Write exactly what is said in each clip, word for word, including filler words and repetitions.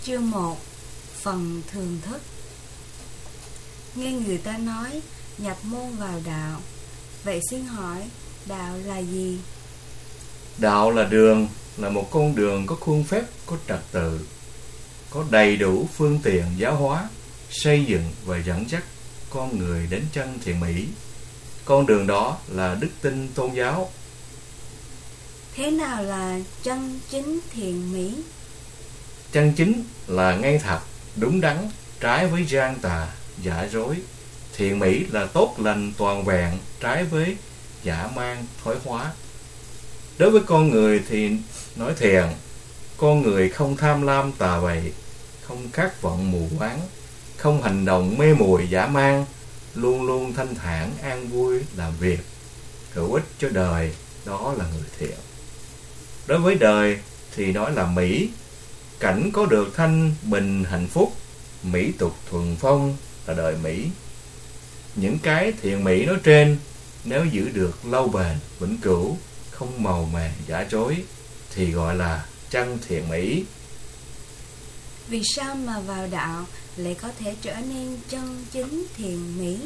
Chương một. Phần thường thức. Nghe người ta nói nhập môn vào đạo. Vậy xin hỏi, đạo là gì? Đạo là đường, là một con đường có khuôn phép, có trật tự, có đầy đủ phương tiện giáo hóa, xây dựng và dẫn dắt con người đến chân thiện mỹ. Con đường đó là đức tin tôn giáo. Thế nào là chân chính thiện mỹ? Chân chính là ngay thật, đúng đắn, trái với gian tà, giả dối. Thiện mỹ là tốt lành toàn vẹn, trái với giả man, thói hóa. Đối với con người thì nói thiện, con người không tham lam tà bậy, không khát vọng mù quáng, không hành động mê muội dã man, luôn luôn thanh thản an vui làm việc, hữu ích cho đời, đó là người thiện. Đối với đời thì nói là mỹ, cảnh có được thanh bình hạnh phúc, mỹ tục thuần phong là đời mỹ. Những cái thiện mỹ nói trên, nếu giữ được lâu bền, vĩnh cửu, không màu mè giả dối, thì gọi là chân thiện mỹ. Vì sao mà vào đạo lại có thể trở nên chân chính thiện mỹ?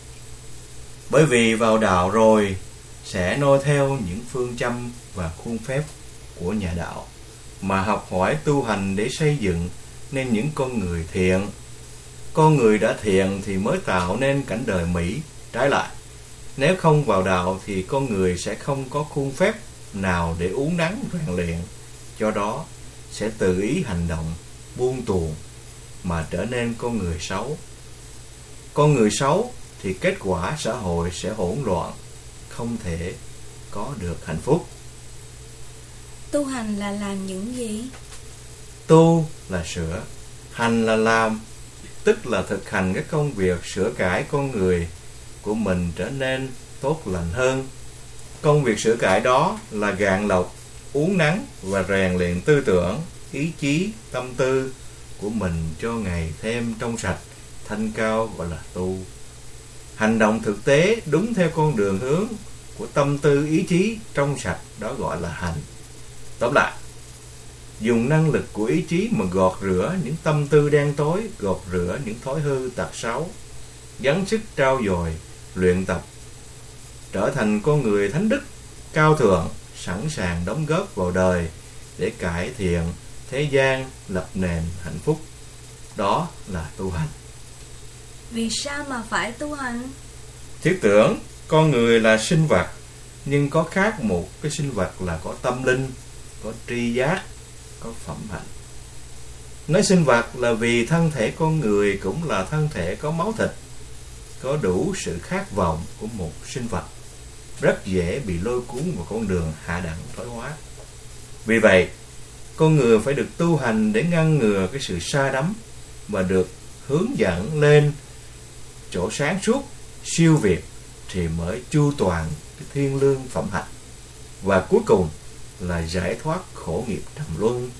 Bởi vì vào đạo rồi sẽ noi theo những phương châm và khuôn phép của nhà đạo, mà học hỏi tu hành để xây dựng nên những con người thiện. Con người đã thiện thì mới tạo nên cảnh đời mỹ. Trái lại, nếu không vào đạo thì con người sẽ không có khuôn phép nào để uốn nắn rèn luyện, do đó sẽ tự ý hành động, buông tuồng mà trở nên con người xấu. Con người xấu thì kết quả xã hội sẽ hỗn loạn, không thể có được hạnh phúc. Tu hành là làm những gì? Tu là sửa, hành là làm, tức là thực hành các công việc sửa cải con người của mình trở nên tốt lành hơn. Công việc sửa cải đó là gạn lọc, uốn nắn và rèn luyện tư tưởng, ý chí, tâm tư của mình cho ngày thêm trong sạch, thanh cao gọi là tu. Hành động thực tế đúng theo con đường hướng của tâm tư ý chí trong sạch, đó gọi là hành. Tóm lại, dùng năng lực của ý chí mà gọt rửa những tâm tư đen tối, gọt rửa những thói hư tật xấu, gắng sức trau dồi, luyện tập, trở thành con người thánh đức, cao thượng, sẵn sàng đóng góp vào đời để cải thiện thế gian, lập nền hạnh phúc. Đó là tu hành. Vì sao mà phải tu hành? Thiết tưởng con người là sinh vật, nhưng có khác một cái sinh vật là có tâm linh, có tri giác, có phẩm hạnh. Nói sinh vật là vì thân thể con người cũng là thân thể có máu thịt, có đủ sự khát vọng của một sinh vật, rất dễ bị lôi cuốn vào con đường hạ đẳng thoái hóa. Vì vậy, con người phải được tu hành để ngăn ngừa cái sự sa đắm và được hướng dẫn lên chỗ sáng suốt, siêu việt thì mới chu toàn cái thiên lương phẩm hạnh, và cuối cùng là giải thoát khổ nghiệp trầm luân.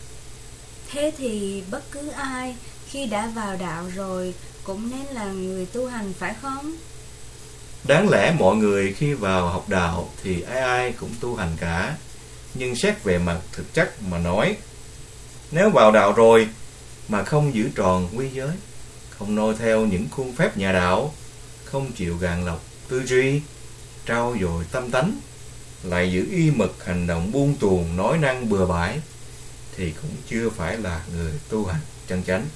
Thế thì bất cứ ai khi đã vào đạo rồi cũng nên là người tu hành phải không? Đáng lẽ mọi người khi vào học đạo thì ai ai cũng tu hành cả. Nhưng xét về mặt thực chất mà nói, nếu vào đạo rồi mà không giữ tròn quy giới, không noi theo những khuôn phép nhà đạo, không chịu gạn lọc tư duy, trau dồi tâm tánh, lại giữ y mực hành động buông tuồng nói năng bừa bãi, thì cũng chưa phải là người tu hành chân chánh.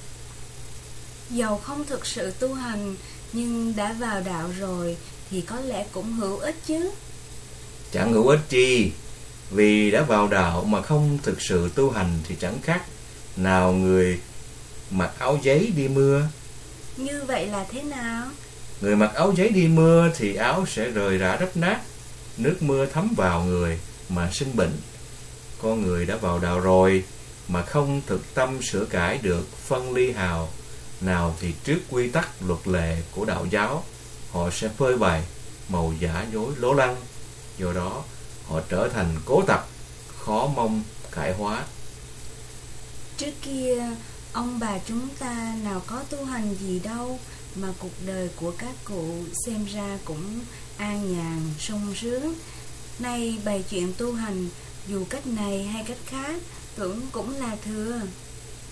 Dầu không thực sự tu hành nhưng đã vào đạo rồi thì có lẽ cũng hữu ích chứ. Chẳng hữu ích chi, vì đã vào đạo mà không thực sự tu hành thì chẳng khác nào người mặc áo giấy đi mưa. Như vậy là thế nào? Người mặc áo giấy đi mưa thì áo sẽ rời rã rách nát, nước mưa thấm vào người mà sinh bệnh. Con người đã vào đạo rồi mà không thực tâm sửa cải được phân ly hào nào thì trước quy tắc luật lệ của đạo giáo, họ sẽ phơi bày màu giả dối lố lăng. Do đó họ trở thành cố tặc, khó mong cải hóa. Trước kia ông bà chúng ta nào có tu hành gì đâu, mà cuộc đời của các cụ xem ra cũng an nhàn, sung sướng. Nay bày chuyện tu hành, dù cách này hay cách khác, tưởng cũng là thừa.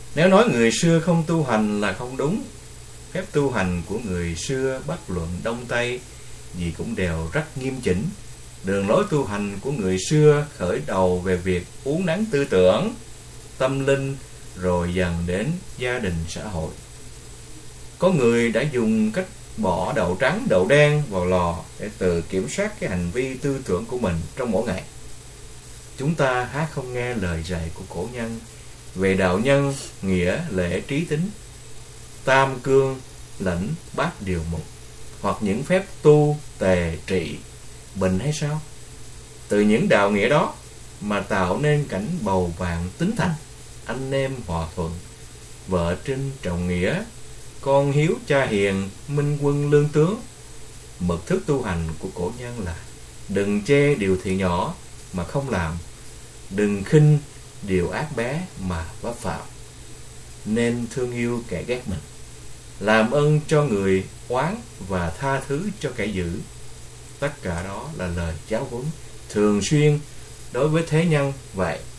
Nếu nói người xưa không tu hành là không đúng. Phép tu hành của người xưa, bất luận Đông Tây gì cũng đều rất nghiêm chỉnh. Đường lối tu hành của người xưa khởi đầu về việc uốn nắn tư tưởng, tâm linh, rồi dần đến gia đình xã hội. Có người đã dùng cách bỏ đậu trắng đậu đen vào lò để tự kiểm soát cái hành vi tư tưởng của mình trong mỗi ngày. Chúng ta há không nghe lời dạy của cổ nhân về đạo nhân, nghĩa, lễ, trí, tính, tam cương, lãnh, bát điều mục, hoặc những phép tu, tề, trị, bình hay sao? Từ những đạo nghĩa đó mà tạo nên cảnh bầu bạn tính thành, anh em hòa thuận, vợ trinh trọng nghĩa, con hiếu cha hiền, minh quân lương tướng. Mật thức tu hành của cổ nhân là đừng chê điều thiện nhỏ mà không làm, đừng khinh điều ác bé mà vấp phạm, nên thương yêu kẻ ghét mình, làm ơn cho người oán và tha thứ cho kẻ dữ. Tất cả đó là lời giáo huấn thường xuyên đối với thế nhân vậy.